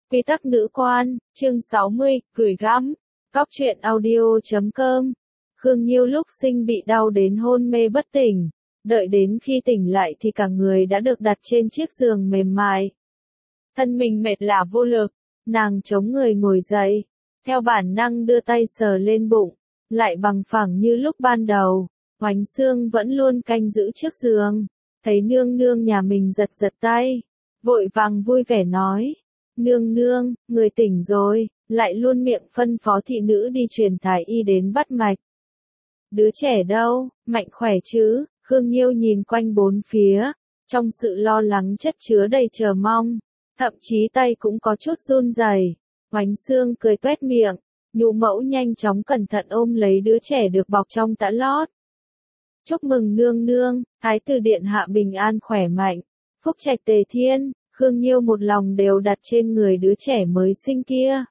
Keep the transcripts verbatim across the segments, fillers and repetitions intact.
Quy tắc nữ quan, chương sáu mươi, gửi gắm. Cóc truyện audio chấm com. Khương Nhiêu lúc sinh bị đau đến hôn mê bất tỉnh. Đợi đến khi tỉnh lại thì cả người đã được đặt trên chiếc giường mềm mại. Thân mình mệt lả vô lực, nàng chống người ngồi dậy. Theo bản năng đưa tay sờ lên bụng, lại bằng phẳng như lúc ban đầu. Oánh Xương vẫn luôn canh giữ trước giường. Thấy nương nương nhà mình giật giật tay, vội vàng vui vẻ nói. Nương nương, người tỉnh rồi, lại luôn miệng phân phó thị nữ đi truyền thái y đến bắt mạch. Đứa trẻ đâu, mạnh khỏe chứ? Khương Nhiêu nhìn quanh bốn phía, trong sự lo lắng chất chứa đầy chờ mong, thậm chí tay cũng có chút run rẩy. Oánh Xương cười tuét miệng, nhũ mẫu nhanh chóng cẩn thận ôm lấy đứa trẻ được bọc trong tã lót. Chúc mừng nương nương, thái tử điện hạ bình an khỏe mạnh, phúc trạch tề thiên. Khương Nhiêu một lòng đều đặt trên người đứa trẻ mới sinh kia.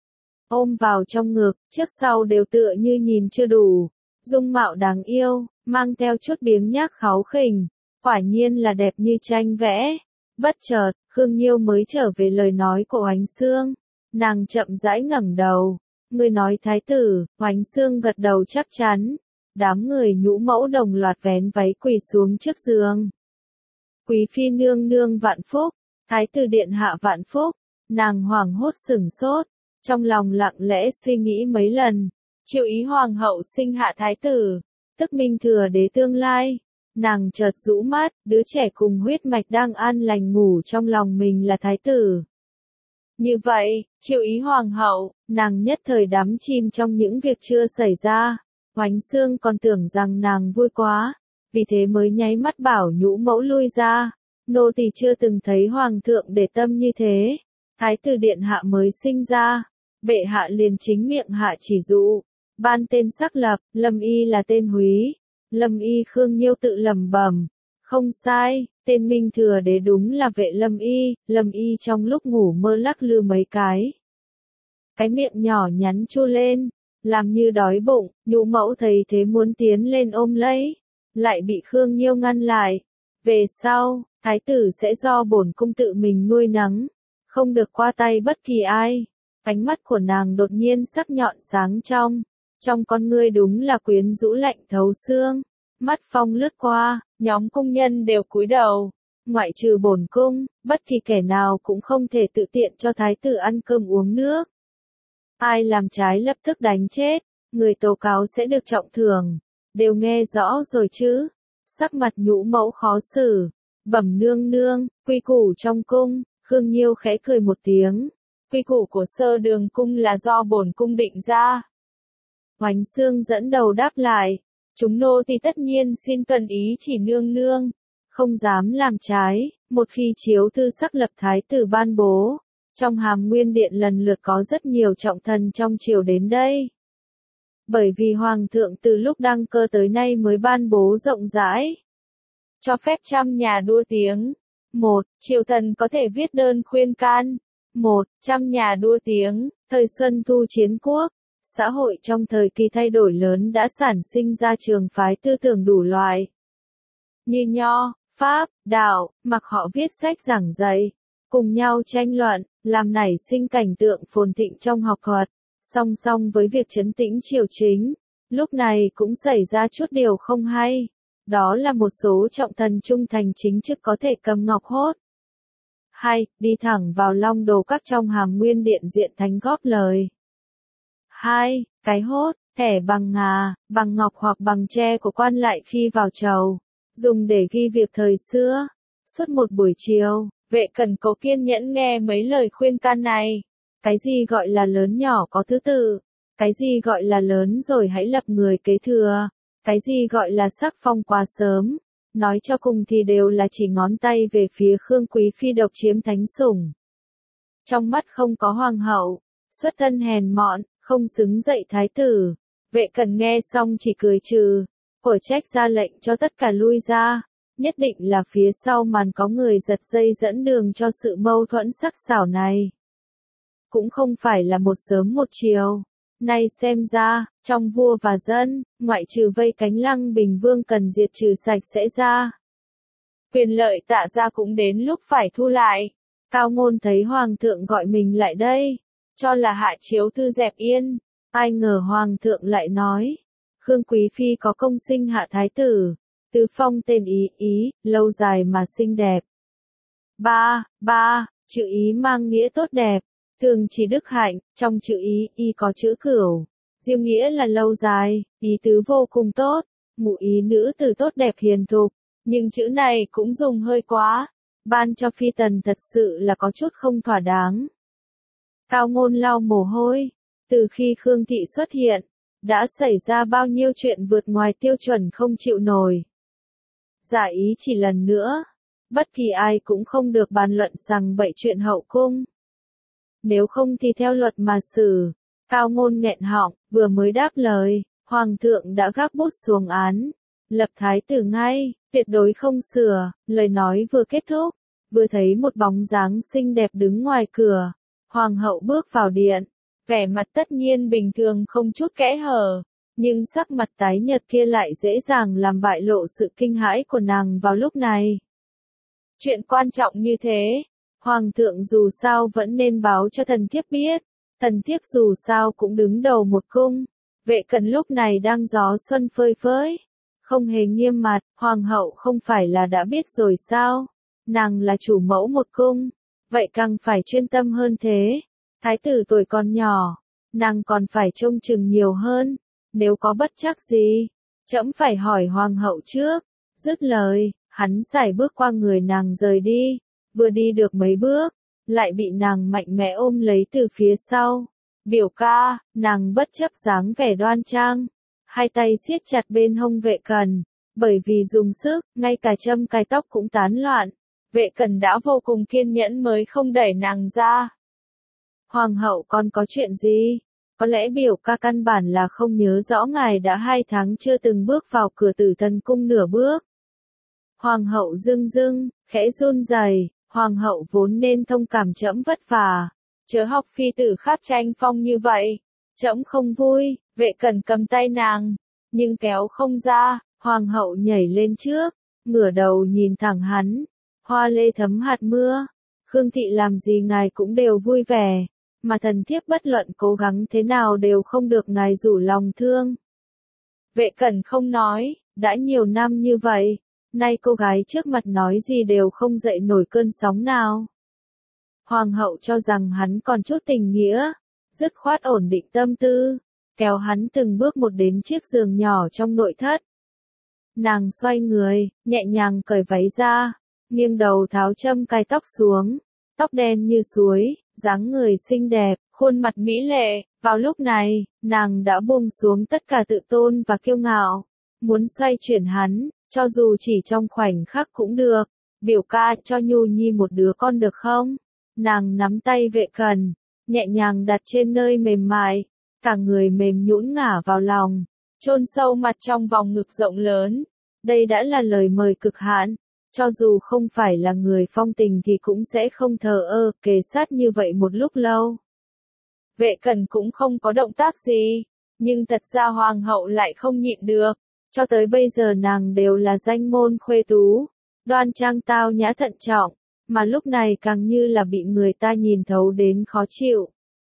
Ôm vào trong ngực, trước sau đều tựa như nhìn chưa đủ. Dung mạo đáng yêu, mang theo chút biếng nhác kháu khỉnh, quả nhiên là đẹp như tranh vẽ. Bất chợt, Khương Nhiêu mới trở về lời nói của Oánh Xương. Nàng chậm rãi ngẩng đầu. Người nói thái tử, Oánh Xương gật đầu chắc chắn. Đám người nhũ mẫu đồng loạt vén váy quỳ xuống trước giường. Quý phi nương nương vạn phúc. Thái tử điện hạ vạn phúc, nàng hoảng hốt sửng sốt, trong lòng lặng lẽ suy nghĩ mấy lần, triệu ý hoàng hậu sinh hạ thái tử, tức minh thừa đế tương lai, nàng chợt rũ mắt, đứa trẻ cùng huyết mạch đang an lành ngủ trong lòng mình là thái tử. Như vậy, triệu ý hoàng hậu, nàng nhất thời đắm chìm trong những việc chưa xảy ra, Oánh Xương còn tưởng rằng nàng vui quá, vì thế mới nháy mắt bảo nhũ mẫu lui ra. Nô tỳ chưa từng thấy hoàng thượng để tâm như thế. Thái tử điện hạ mới sinh ra, bệ hạ liền chính miệng hạ chỉ dụ, ban tên sắc lập, Lâm Y là tên Húy. Lâm Y Khương Nhiêu tự lẩm bẩm, không sai, tên minh thừa đế đúng là vệ Lâm Y. Lâm Y trong lúc ngủ mơ lắc lư mấy cái, cái miệng nhỏ nhắn chu lên, làm như đói bụng. Nhũ mẫu thấy thế muốn tiến lên ôm lấy, lại bị Khương Nhiêu ngăn lại. Về sau, thái tử sẽ do bổn cung tự mình nuôi nấng, không được qua tay bất kỳ ai. Ánh mắt của nàng đột nhiên sắc nhọn sáng trong, trong con ngươi đúng là quyến rũ lạnh thấu xương. Mắt phong lướt qua, nhóm cung nhân đều cúi đầu, ngoại trừ bổn cung, bất kỳ kẻ nào cũng không thể tự tiện cho thái tử ăn cơm uống nước. Ai làm trái lập tức đánh chết, người tố cáo sẽ được trọng thưởng, đều nghe rõ rồi chứ? Sắc mặt nhũ mẫu khó xử, bẩm nương nương, quy củ trong cung. Khương Nhiêu khẽ cười một tiếng, quy củ của sơ đường cung là do bổn cung định ra. Oánh Xương dẫn đầu đáp lại, chúng nô tỳ tất nhiên xin tuân ý chỉ nương nương, không dám làm trái. Một khi chiếu thư sắc lập thái tử ban bố, trong Hàm Nguyên Điện lần lượt có rất nhiều trọng thần trong triều đến đây. Bởi vì Hoàng thượng từ lúc đăng cơ tới nay mới ban bố rộng rãi, cho phép trăm nhà đua tiếng. Một, triều thần có thể viết đơn khuyên can. Một, trăm nhà đua tiếng. Thời Xuân Thu Chiến Quốc, xã hội trong thời kỳ thay đổi lớn đã sản sinh ra trường phái tư tưởng đủ loại. Như Nho, Pháp, Đạo, mặc họ viết sách giảng dạy, cùng nhau tranh luận, làm nảy sinh cảnh tượng phồn thịnh trong học thuật. Song song với việc trấn tĩnh triều chính, lúc này cũng xảy ra chút điều không hay. Đó là một số trọng thần trung thành chính chức có thể cầm ngọc hốt. Hai, đi thẳng vào long đồ các trong Hàm Nguyên Điện diện thánh góp lời. Hai, cái hốt, thẻ bằng ngà, bằng ngọc hoặc bằng tre của quan lại khi vào chầu, dùng để ghi việc thời xưa. Suốt một buổi chiều, Vệ Cẩn cố kiên nhẫn nghe mấy lời khuyên can này. Cái gì gọi là lớn nhỏ có thứ tự? Cái gì gọi là lớn rồi hãy lập người kế thừa? Cái gì gọi là sắc phong quá sớm? Nói cho cùng thì đều là chỉ ngón tay về phía Khương Quý Phi độc chiếm thánh sủng. Trong mắt không có hoàng hậu, xuất thân hèn mọn, không xứng dậy thái tử. Vệ Cẩn nghe xong chỉ cười trừ, hổ trách ra lệnh cho tất cả lui ra. Nhất định là phía sau màn có người giật dây dẫn đường cho sự mâu thuẫn sắc sảo này. Cũng không phải là một sớm một chiều. Nay xem ra, trong vua và dân, ngoại trừ vây cánh Lăng Bình Vương cần diệt trừ sạch sẽ ra. Quyền lợi Tạ gia cũng đến lúc phải thu lại. Cao Ngôn thấy Hoàng thượng gọi mình lại đây, cho là Hạ Chiếu Thư dẹp yên, ai ngờ Hoàng thượng lại nói, Khương Quý Phi có công sinh hạ thái tử, tứ phong tên Ý, Ý, lâu dài mà xinh đẹp. Ba, ba, chữ Ý mang nghĩa tốt đẹp, thường chỉ đức hạnh, trong chữ Ý, Y có chữ cửu, diêu nghĩa là lâu dài, ý tứ vô cùng tốt, ngụ ý nữ từ tốt đẹp hiền thục, nhưng chữ này cũng dùng hơi quá, ban cho Phi Tần thật sự là có chút không thỏa đáng. Cao Ngôn lau mồ hôi, từ khi Khương Thị xuất hiện, đã xảy ra bao nhiêu chuyện vượt ngoài tiêu chuẩn không chịu nổi. Giả ý chỉ lần nữa, bất kỳ ai cũng không được bàn luận rằng bậy chuyện hậu cung. Nếu không thì theo luật mà xử. Cao Ngôn nghẹn họng, vừa mới đáp lời, Hoàng thượng đã gác bút xuống án, lập thái tử ngay, tuyệt đối không sửa, lời nói vừa kết thúc, vừa thấy một bóng dáng xinh đẹp đứng ngoài cửa, Hoàng hậu bước vào điện, vẻ mặt tất nhiên bình thường không chút kẽ hở, nhưng sắc mặt tái nhợt kia lại dễ dàng làm bại lộ sự kinh hãi của nàng vào lúc này. Chuyện quan trọng như thế, Hoàng thượng dù sao vẫn nên báo cho thần thiếp biết. Thần thiếp dù sao cũng đứng đầu một cung, Vệ Cẩn lúc này đang gió xuân phơi phới, không hề nghiêm mặt, Hoàng hậu không phải là đã biết rồi sao, nàng là chủ mẫu một cung, vậy càng phải chuyên tâm hơn thế, thái tử tuổi còn nhỏ, nàng còn phải trông chừng nhiều hơn, nếu có bất trắc gì, trẫm phải hỏi Hoàng hậu trước, dứt lời, hắn sải bước qua người nàng rời đi, vừa đi được mấy bước, lại bị nàng mạnh mẽ ôm lấy từ phía sau. Biểu ca, nàng bất chấp dáng vẻ đoan trang, hai tay siết chặt bên hông Vệ Cẩn, bởi vì dùng sức, ngay cả châm cài tóc cũng tán loạn. Vệ Cẩn đã vô cùng kiên nhẫn mới không đẩy nàng ra. Hoàng hậu còn có chuyện gì? Có lẽ biểu ca căn bản là không nhớ rõ ngài đã hai tháng chưa từng bước vào cửa Tử Thần cung nửa bước. Hoàng hậu dưng dưng, khẽ run rẩy. Hoàng hậu vốn nên thông cảm trẫm vất vả, chớ học phi tử khác tranh phong như vậy, trẫm không vui. Vệ Cẩn cầm tay nàng, nhưng kéo không ra, Hoàng hậu nhảy lên trước, ngửa đầu nhìn thẳng hắn, hoa lê thấm hạt mưa, Khương Thị làm gì ngài cũng đều vui vẻ, mà thần thiếp bất luận cố gắng thế nào đều không được ngài rủ lòng thương. Vệ Cẩn không nói, đã nhiều năm như vậy. Nay cô gái trước mặt nói gì đều không dậy nổi cơn sóng nào. Hoàng hậu cho rằng hắn còn chút tình nghĩa, dứt khoát ổn định tâm tư, kéo hắn từng bước một đến chiếc giường nhỏ trong nội thất. Nàng xoay người, nhẹ nhàng cởi váy ra, nghiêng đầu tháo châm cài tóc xuống, tóc đen như suối, dáng người xinh đẹp, khuôn mặt mỹ lệ, vào lúc này, nàng đã buông xuống tất cả tự tôn và kiêu ngạo, muốn xoay chuyển hắn. Cho dù chỉ trong khoảnh khắc cũng được, biểu ca cho Nhu Nhi một đứa con được không? Nàng nắm tay Vệ Cẩn, nhẹ nhàng đặt trên nơi mềm mại, cả người mềm nhũn ngả vào lòng, chôn sâu mặt trong vòng ngực rộng lớn. Đây đã là lời mời cực hạn, cho dù không phải là người phong tình thì cũng sẽ không thờ ơ, kề sát như vậy một lúc lâu. Vệ Cẩn cũng không có động tác gì, nhưng thật ra Hoàng hậu lại không nhịn được. Cho tới bây giờ nàng đều là danh môn khuê tú, đoan trang tao nhã thận trọng, mà lúc này càng như là bị người ta nhìn thấu đến khó chịu.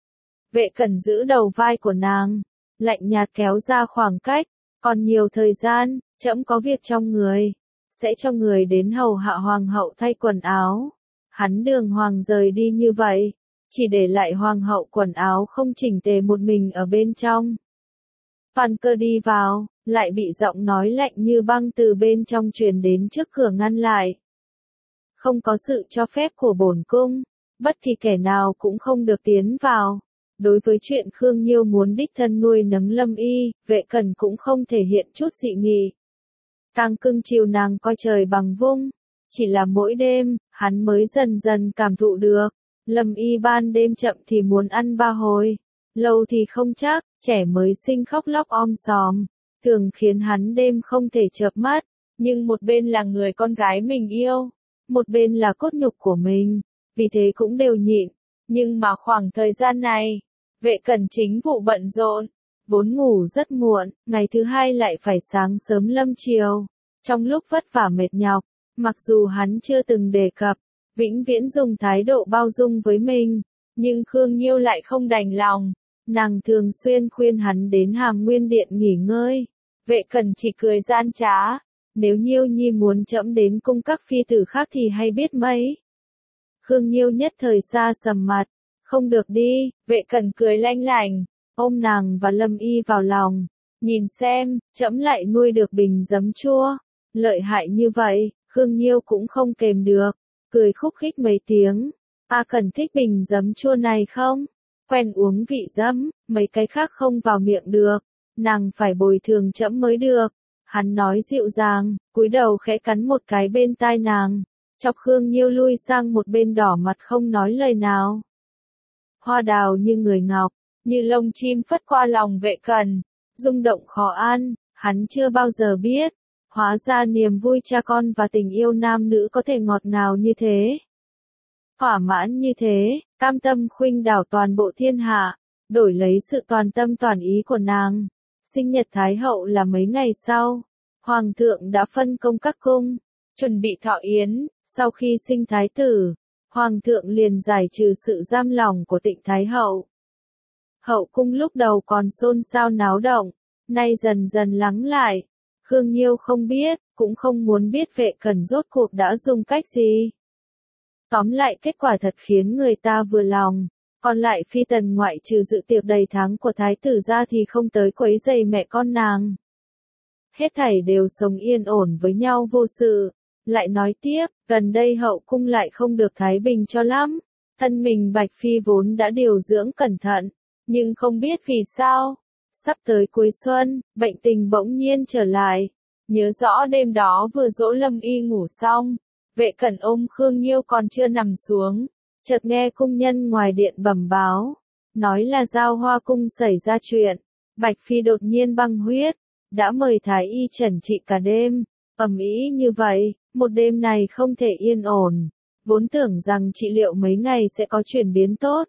Vệ Cẩn giữ đầu vai của nàng, lạnh nhạt kéo ra khoảng cách, còn nhiều thời gian, trẫm có việc trong người, sẽ cho người đến hầu hạ Hoàng hậu thay quần áo. Hắn đường hoàng rời đi như vậy, chỉ để lại Hoàng hậu quần áo không chỉnh tề một mình ở bên trong. Phan Cơ đi vào, lại bị giọng nói lạnh như băng từ bên trong truyền đến trước cửa ngăn lại. Không có sự cho phép của bổn cung, bất kỳ kẻ nào cũng không được tiến vào. Đối với chuyện Khương Nhiêu muốn đích thân nuôi nấng Lâm Y, Vệ Cẩn cũng không thể hiện chút dị nghị. Càng cưng chiều nàng coi trời bằng vung, chỉ là mỗi đêm, hắn mới dần dần cảm thụ được. Lâm Y ban đêm chậm thì muốn ăn ba hồi, lâu thì không chắc, trẻ mới sinh khóc lóc om sòm, thường khiến hắn đêm không thể chợp mắt, nhưng một bên là người con gái mình yêu, một bên là cốt nhục của mình, vì thế cũng đều nhịn, nhưng mà khoảng thời gian này, Vệ Cẩn chính vụ bận rộn, vốn ngủ rất muộn, ngày thứ hai lại phải sáng sớm lâm chiều, trong lúc vất vả mệt nhọc, mặc dù hắn chưa từng đề cập, vĩnh viễn dùng thái độ bao dung với mình, nhưng Khương Nhiêu lại không đành lòng. Nàng thường xuyên khuyên hắn đến Hàm Nguyên Điện nghỉ ngơi. Vệ Cẩn chỉ cười gian trá, nếu Nhiêu Nhi muốn trẫm đến cung các phi tử khác thì hay biết mấy. Khương Nhiêu nhất thời xa sầm mặt, không được đi. Vệ Cẩn cười lanh lảnh, ôm nàng và Lâm Y vào lòng, nhìn xem, trẫm lại nuôi được bình giấm chua, lợi hại như vậy. Khương Nhiêu cũng không kềm được, cười khúc khích mấy tiếng. A Cẩn thích bình giấm chua này không? Quen uống vị giấm, mấy cái khác không vào miệng được, nàng phải bồi thường trẫm mới được. Hắn nói dịu dàng, cúi đầu khẽ cắn một cái bên tai nàng, chọc Khương Nhiêu lui sang một bên đỏ mặt không nói lời nào. Hoa đào như người ngọc, như lông chim phất qua lòng Vệ Cẩn, rung động khó an, hắn chưa bao giờ biết, hóa ra niềm vui cha con và tình yêu nam nữ có thể ngọt ngào như thế. Thỏa mãn như thế, cam tâm khuynh đảo toàn bộ thiên hạ, đổi lấy sự toàn tâm toàn ý của nàng. Sinh nhật Thái hậu là mấy ngày sau, Hoàng thượng đã phân công các cung, chuẩn bị thọ yến. Sau khi sinh Thái tử, Hoàng thượng liền giải trừ sự giam lòng của Tịnh Thái hậu. Hậu cung lúc đầu còn xôn xao náo động, nay dần dần lắng lại. Khương Nhiêu không biết, cũng không muốn biết Vệ Cẩn rốt cuộc đã dùng cách gì. Tóm lại kết quả thật khiến người ta vừa lòng. Còn lại phi tần ngoại trừ dự tiệc đầy tháng của thái tử ra thì không tới quấy rầy mẹ con nàng. Hết thảy đều sống yên ổn với nhau vô sự. Lại nói tiếp, gần đây hậu cung lại không được thái bình cho lắm. Thân mình Bạch Phi vốn đã điều dưỡng cẩn thận, nhưng không biết vì sao. Sắp tới cuối xuân, bệnh tình bỗng nhiên trở lại. Nhớ rõ đêm đó vừa dỗ Lâm Y ngủ xong, Vệ Cẩn ôm Khương Nhiêu còn chưa nằm xuống, chợt nghe cung nhân ngoài điện bẩm báo, nói là Giao Hoa cung xảy ra chuyện, Bạch Phi đột nhiên băng huyết, đã mời thái y trần trị cả đêm. Ầm ĩ như vậy, một đêm này không thể yên ổn, vốn tưởng rằng trị liệu mấy ngày sẽ có chuyển biến tốt.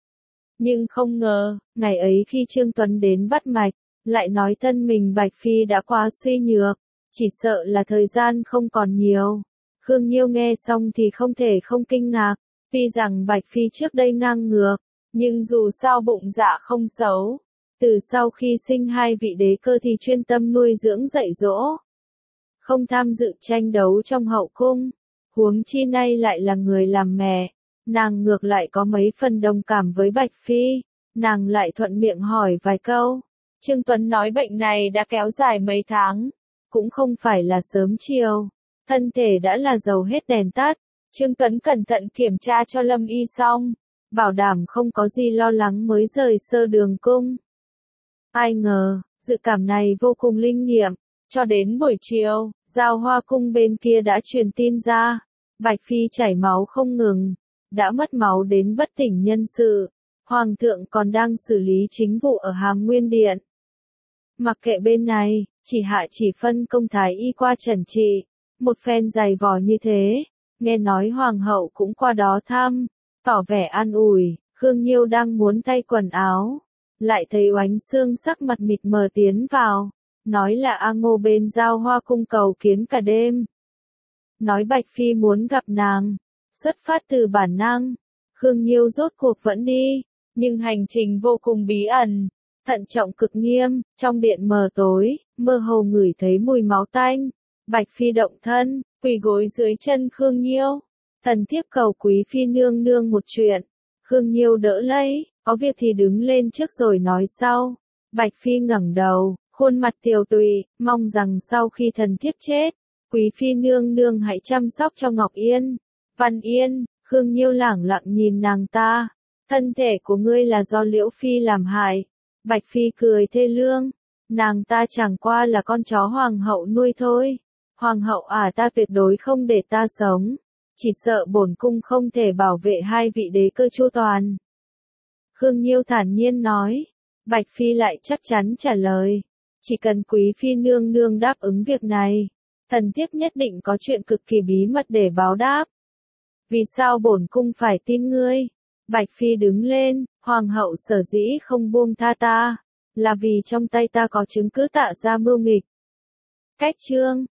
Nhưng không ngờ, ngày ấy khi Trương Tuấn đến bắt mạch, lại nói thân mình Bạch Phi đã quá suy nhược, chỉ sợ là thời gian không còn nhiều. Khương Nhiêu nghe xong thì không thể không kinh ngạc, tuy rằng Bạch Phi trước đây ngang ngược, nhưng dù sao bụng dạ không xấu. Từ sau khi sinh hai vị đế cơ thì chuyên tâm nuôi dưỡng dạy dỗ, không tham dự tranh đấu trong hậu cung. Huống chi nay lại là người làm mẹ, nàng ngược lại có mấy phần đồng cảm với Bạch Phi, nàng lại thuận miệng hỏi vài câu. Trương Tuấn nói bệnh này đã kéo dài mấy tháng, cũng không phải là sớm chiều, thân thể đã là dầu hết đèn tắt. Trương Tuấn cẩn thận kiểm tra cho Lâm Y xong, bảo đảm không có gì lo lắng mới rời Sơ Đường cung. Ai ngờ, dự cảm này vô cùng linh nghiệm, cho đến buổi chiều, Giao Hoa cung bên kia đã truyền tin ra, Bạch Phi chảy máu không ngừng, đã mất máu đến bất tỉnh nhân sự. Hoàng thượng còn đang xử lý chính vụ ở Hàm Nguyên Điện. Mặc kệ bên này, chỉ hạ chỉ phân công thái y qua trần trị, một phen dày vò như thế, nghe nói hoàng hậu cũng qua đó thăm, tỏ vẻ an ủi. Khương Nhiêu đang muốn thay quần áo, lại thấy Oánh Xương sắc mặt mịt mờ tiến vào, nói là A Ngô bên Giao Hoa cung cầu kiến cả đêm. Nói Bạch Phi muốn gặp nàng, xuất phát từ bản năng. Khương Nhiêu rốt cuộc vẫn đi, nhưng hành trình vô cùng bí ẩn, thận trọng cực nghiêm. Trong điện mờ tối, mơ hồ ngửi thấy mùi máu tanh. Bạch Phi động thân, quỳ gối dưới chân Khương Nhiêu, thần thiếp cầu quý phi nương nương một chuyện. Khương Nhiêu đỡ lấy, có việc thì đứng lên trước rồi nói sau. Bạch Phi ngẩng đầu, khuôn mặt tiều tụy, mong rằng sau khi thần thiếp chết, quý phi nương nương hãy chăm sóc cho Ngọc Yên. Văn Yên. Khương Nhiêu lẳng lặng nhìn nàng ta, thân thể của ngươi là do Liễu Phi làm hại. Bạch Phi cười thê lương, nàng ta chẳng qua là con chó hoàng hậu nuôi thôi. Hoàng hậu à, ta tuyệt đối không để ta sống, chỉ sợ bổn cung không thể bảo vệ hai vị đế cơ chu toàn. Khương Nhiêu thản nhiên nói. Bạch Phi lại chắc chắn trả lời, chỉ cần quý phi nương nương đáp ứng việc này, thần thiếp nhất định có chuyện cực kỳ bí mật để báo đáp. Vì sao bổn cung phải tin ngươi? Bạch Phi đứng lên, hoàng hậu sở dĩ không buông tha ta, là vì trong tay ta có chứng cứ tạ ra mưu nghịch. Cách chương